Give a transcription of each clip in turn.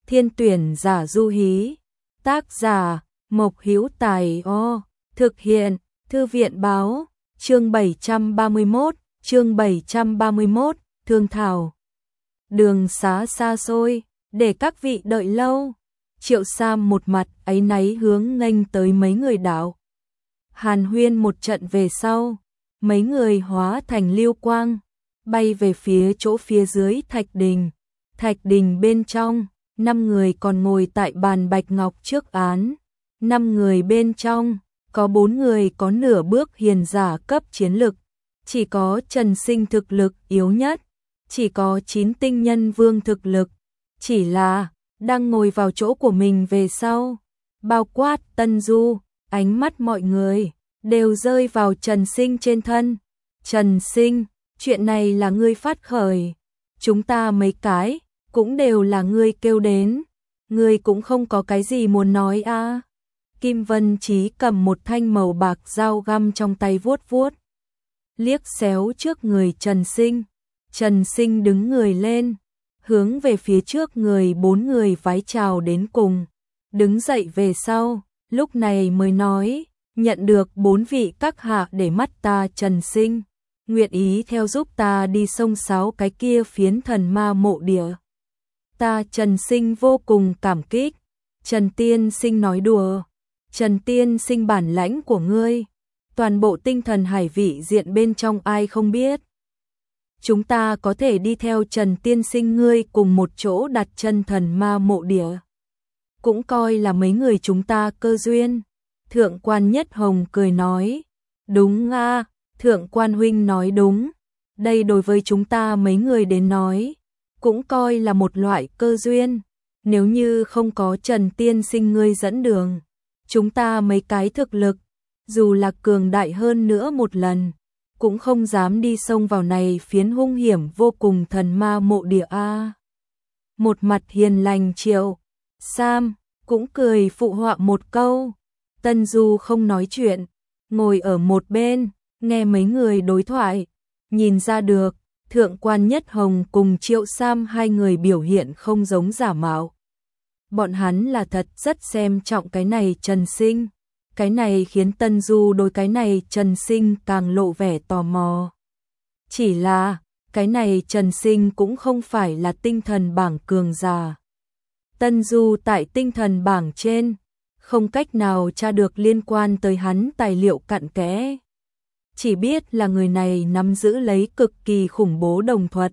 Thiên tuyển giả du hí. Tác giả Mộc Hữu Tài. Thực hiện Thư viện báo. Chương 731, thương thảo. Đường xá xa xôi, để các vị đợi lâu. Triệu Sam một mặt áy náy hướng nghênh tới mấy người đạo. Hàn huyên một trận về sau, mấy người hóa thành lưu quang, bay về phía chỗ phía dưới thạch đình. Thạch đình bên trong, 5 người còn ngồi tại bàn bạch ngọc trước án. 5 người bên trong, có 4 người có nửa bước hiền giả cấp chiến lực, chỉ có Trần Sinh thực lực yếu nhất, chỉ có 9 tinh nhân vương thực lực, chỉ là đang ngồi vào chỗ của mình về sau, bao quát Tân Du, ánh mắt mọi người đều rơi vào Trần Sinh trên thân. Trần Sinh, chuyện này là ngươi phát khởi, chúng ta mấy cái cũng đều là ngươi kêu đến, ngươi cũng không có cái gì muốn nói à? Kim Vân Chí cầm một thanh màu bạc dao găm trong tay vuốt vuốt, liếc xéo trước người Trần Sinh. Trần Sinh đứng người lên, hướng về phía trước người 4 người vái chào đến cùng, đứng dậy về sau, lúc này mới nói, nhận được 4 vị các hạ để mắt ta Trần Sinh, nguyện ý theo giúp ta đi sông Sáo cái kia phiến thần ma mộ địa. Ta Trần Sinh vô cùng cảm kích. Trần Tiên Sinh nói đùa, Trần Tiên Sinh bản lãnh của ngươi, toàn bộ tinh thần hải vị diện bên trong ai không biết. Chúng ta có thể đi theo Trần Tiên Sinh ngươi cùng một chỗ đặt chân thần ma mộ địa, cũng coi là mấy người chúng ta cơ duyên. Thượng quan Nhất Hồng cười nói, đúng a, Thượng quan huynh nói đúng, đây đối với chúng ta mấy người đến nói, cũng coi là một loại cơ duyên. Nếu như không có Trần Tiên Sinh ngươi dẫn đường, chúng ta mấy cái thực lực, dù là cường đại hơn nữa một lần, cũng không dám đi xông vào này phiến hung hiểm vô cùng thần ma mộ địa a. Một mặt hiền lành Triệu Sam cũng cười phụ họa một câu. Tân Du không nói chuyện, ngồi ở một bên, nghe mấy người đối thoại, nhìn ra được, Thượng quan Nhất Hồng cùng Triệu Sam hai người biểu hiện không giống giả mạo. Bọn hắn là thật rất xem trọng cái này Trần Sinh. Cái này khiến Tân Du đối cái này Trần Sinh càng lộ vẻ tò mò. Chỉ là, cái này Trần Sinh cũng không phải là tinh thần bảng cường giả. Tân Du tại tinh thần bảng trên, không cách nào tra được liên quan tới hắn tài liệu cặn kẽ. Chỉ biết là người này nắm giữ lấy cực kỳ khủng bố đồng thuật,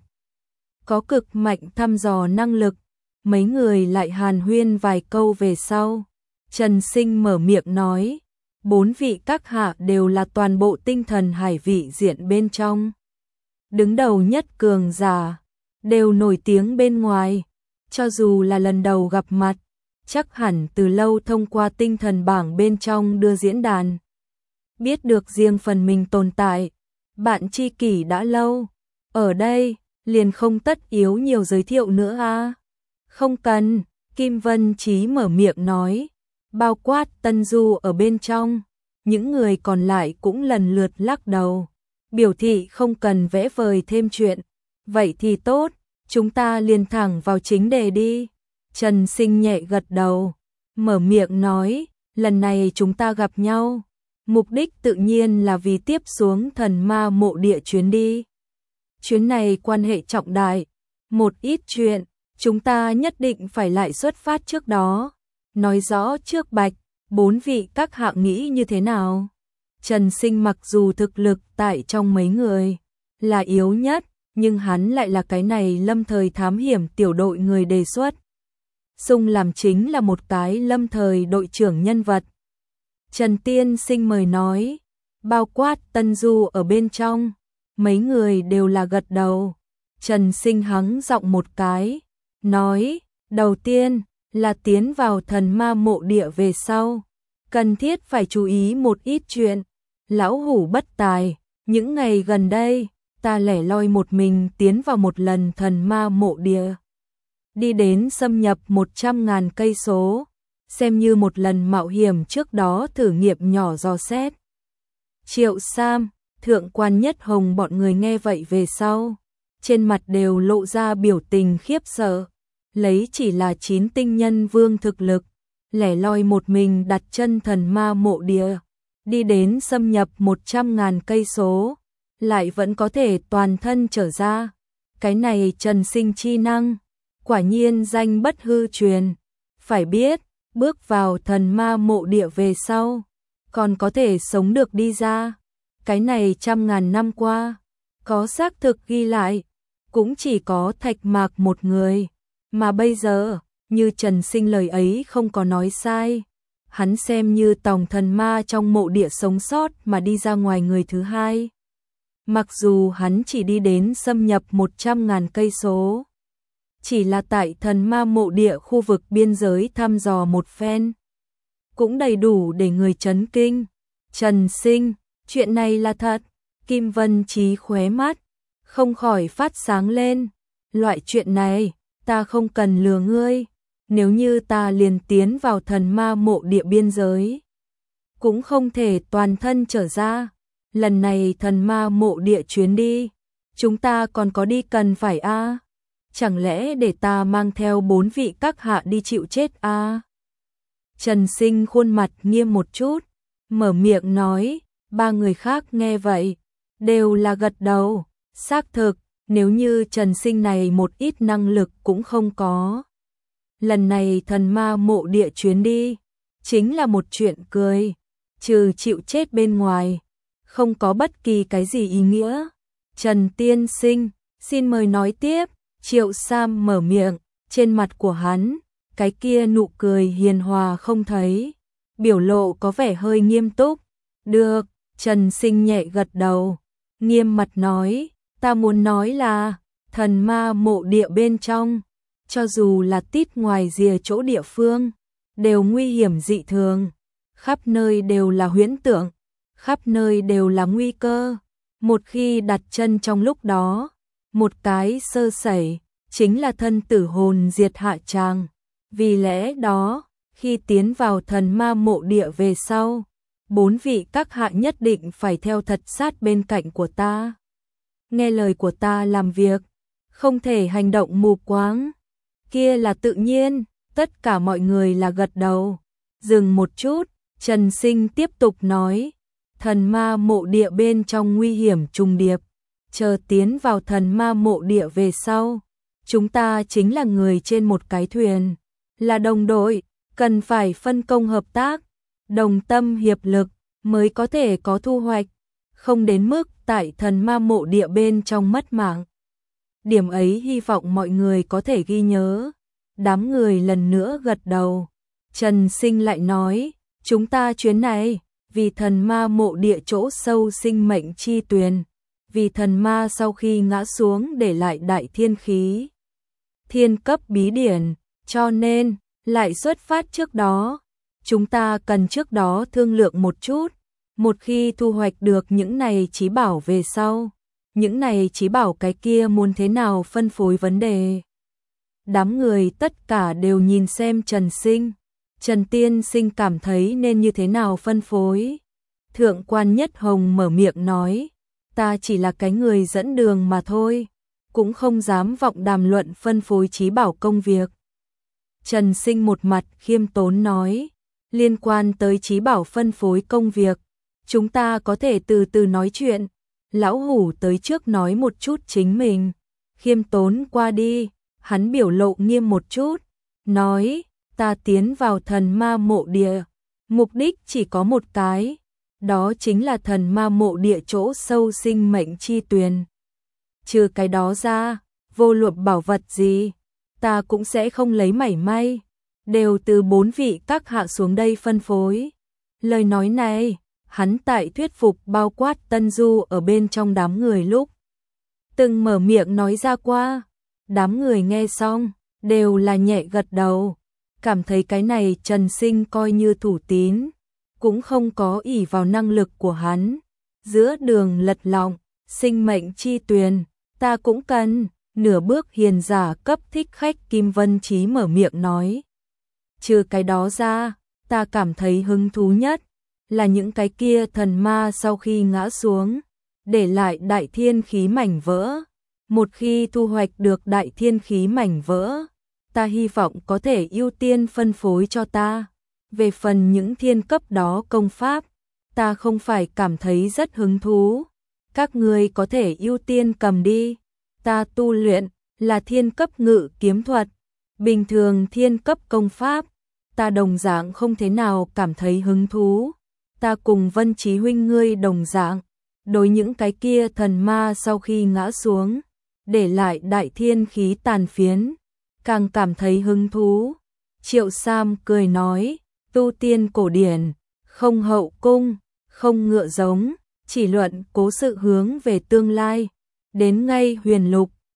có cực mạnh thăm dò năng lực. Mấy người lại hàn huyên vài câu về sau, Trần Sinh mở miệng nói, 4 vị các hạ đều là toàn bộ tinh thần hải vị diện bên trong đứng đầu nhất cường giả, đều nổi tiếng bên ngoài, cho dù là lần đầu gặp mặt, chắc hẳn từ lâu thông qua tinh thần bảng bên trong đưa diễn đàn, biết được riêng phần mình tồn tại, bạn tri kỷ đã lâu, ở đây liền không tất yếu nhiều giới thiệu nữa a. Không cần, Kim Vân Chí mở miệng nói, bao quát Tân Du ở bên trong, những người còn lại cũng lần lượt lắc đầu, biểu thị không cần vẽ vời thêm chuyện. Vậy thì tốt, chúng ta liền thẳng vào chính đề đi. Trần Sinh nhẹ gật đầu, mở miệng nói, lần này chúng ta gặp nhau, mục đích tự nhiên là vì tiếp xuống thần ma mộ địa chuyến đi. Chuyến này quan hệ trọng đại, một ít chuyện chúng ta nhất định phải lại xuất phát trước đó, nói rõ trước bạch, 4 vị các hạ nghĩ như thế nào. Trần Sinh mặc dù thực lực tại trong mấy người là yếu nhất, nhưng hắn lại là cái này lâm thời thám hiểm tiểu đội người đề xuất. Xung làm chính là một cái lâm thời đội trưởng nhân vật. Trần Tiên Sinh mời nói, bao quát Tân Du ở bên trong, mấy người đều là gật đầu. Trần Sinh hắng giọng một cái, nói, đầu tiên là tiến vào thần ma mộ địa về sau, cần thiết phải chú ý một ít chuyện. Lão hủ bất tài, những ngày gần đây, ta lẻ loi một mình tiến vào một lần thần ma mộ địa, đi đến xâm nhập 100.000 cây số, xem như một lần mạo hiểm trước đó thử nghiệm nhỏ dò xét. Triệu Sam, Thượng quan Nhất Hồng bọn người nghe vậy về sau, trên mặt đều lộ ra biểu tình khiếp sợ. lấy chỉ là 9 tinh nhân vương thực lực, lẻ loi một mình đặt chân thần ma mộ địa, đi đến xâm nhập 100.000 cây số, lại vẫn có thể toàn thân trở ra. Cái này Trần Sinh chi năng, quả nhiên danh bất hư truyền. Phải biết, bước vào thần ma mộ địa về sau, còn có thể sống được đi ra. Cái này 100.000 năm qua, có xác thực ghi lại, cũng chỉ có Thạch Mạc một người. Mà bây giờ, như Trần Sinh lời ấy không có nói sai, hắn xem như tòng thần ma trong mộ địa sống sót mà đi ra ngoài người thứ hai. Mặc dù hắn chỉ đi đến xâm nhập 100.000 cây số, chỉ là tại thần ma mộ địa khu vực biên giới thăm dò một phen, cũng đầy đủ để người chấn kinh. Trần Sinh, chuyện này là thật. Kim Vân Chí khóe mắt không khỏi phát sáng lên. Loại chuyện này, ta không cần lừa ngươi. Nếu như ta liền tiến vào thần ma mộ địa biên giới, cũng không thể toàn thân trở ra. Lần này thần ma mộ địa chuyến đi, chúng ta còn có đi cần phải a? Chẳng lẽ để ta mang theo 4 vị các hạ đi chịu chết a? Trần Sinh khuôn mặt nghiêm một chút, mở miệng nói. 3 người khác nghe vậy, đều là gật đầu. Xác thực, nếu như Trần Sinh này một ít năng lực cũng không có, lần này thần ma mộ địa chuyến đi, chính là một chuyện cười, trừ chịu chết bên ngoài, không có bất kỳ cái gì ý nghĩa. Trần Tiên Sinh, xin mời nói tiếp. Triệu Sam mở miệng, trên mặt của hắn, cái kia nụ cười hiền hòa không thấy, biểu lộ có vẻ hơi nghiêm túc. Được, Trần Sinh nhẹ gật đầu, nghiêm mặt nói, ta muốn nói là, thần ma mộ địa bên trong, cho dù là tít ngoài rìa chỗ địa phương, đều nguy hiểm dị thường, khắp nơi đều là huyễn tượng, khắp nơi đều là nguy cơ. Một khi đặt chân trong lúc đó, một cái sơ sẩy, chính là thân tử hồn diệt hạ tràng. Vì lẽ đó, khi tiến vào thần ma mộ địa về sau, 4 vị các hạ nhất định phải theo thật sát bên cạnh của ta, nghe lời của ta làm việc, không thể hành động mù quáng. Kia là tự nhiên. Tất cả mọi người là gật đầu. Dừng một chút, Trần Sinh tiếp tục nói, thần ma mộ địa bên trong nguy hiểm trùng điệp, chờ tiến vào thần ma mộ địa về sau, chúng ta chính là người trên một cái thuyền, là đồng đội, cần phải phân công hợp tác, đồng tâm hiệp lực mới có thể có thu hoạch, không đến mức tại thần ma mộ địa bên trong mất mạng. Điểm ấy hy vọng mọi người có thể ghi nhớ. Đám người lần nữa gật đầu. Trần Sinh lại nói, chúng ta chuyến này, vì thần ma mộ địa chỗ sâu sinh mệnh chi tuyền, vì thần ma sau khi ngã xuống để lại đại thiên khí, thiên cấp bí điển, cho nên, lại xuất phát trước đó. Chúng ta cần trước đó thương lượng một chút, một khi thu hoạch được những này chí bảo về sau, những này chí bảo cái kia muốn thế nào phân phối vấn đề. Đám người tất cả đều nhìn xem Trần Sinh. Trần Tiên Sinh cảm thấy nên như thế nào phân phối. Thượng quan Nhất Hồng mở miệng nói, ta chỉ là cái người dẫn đường mà thôi, cũng không dám vọng đàm luận phân phối chí bảo công việc. Trần Sinh một mặt khiêm tốn nói, liên quan tới chí bảo phân phối công việc, chúng ta có thể từ từ nói chuyện. Lão Hủ tới trước nói một chút chính mình. Khiêm tốn qua đi, hắn biểu lộ nghiêm một chút, nói, ta tiến vào thần ma mộ địa, mục đích chỉ có một cái, đó chính là thần ma mộ địa chỗ sâu sinh mệnh chi tuyền. Trừ cái đó ra, vô luận bảo vật gì, ta cũng sẽ không lấy mảy may, đều từ 4 vị các hạ xuống đây phân phối. Lời nói này, hắn tại thuyết phục bao quát Tân Du ở bên trong đám người lúc từng mở miệng nói ra qua. Đám người nghe xong, đều là nhẹ gật đầu, cảm thấy cái này Trần Sinh coi như thủ tín, cũng không có ỷ vào năng lực của hắn. Giữa đường lật lọng, sinh mệnh chi tuyền, ta cũng cần. Nửa bước hiền giả cấp thích khách Kim Vân Chí mở miệng nói. Trừ cái đó ra, ta cảm thấy hứng thú nhất là những cái kia thần ma sau khi ngã xuống, để lại đại thiên khí mảnh vỡ. Một khi thu hoạch được đại thiên khí mảnh vỡ, ta hy vọng có thể ưu tiên phân phối cho ta. Về phần những thiên cấp đó công pháp, ta không phải cảm thấy rất hứng thú. Các ngươi có thể ưu tiên cầm đi. Ta tu luyện là thiên cấp ngự kiếm thuật, bình thường thiên cấp công pháp, ta đồng dạng không thế nào cảm thấy hứng thú. Ta cùng Vân Chí huynh ngươi đồng dạng, đối những cái kia thần ma sau khi ngã xuống, để lại đại thiên khí tàn phiến, càng cảm thấy hứng thú. Triệu Sam cười nói, tu tiên cổ điển, không hậu cung, không ngựa giống, chỉ luận cố sự hướng về tương lai. Đến ngay huyền lục,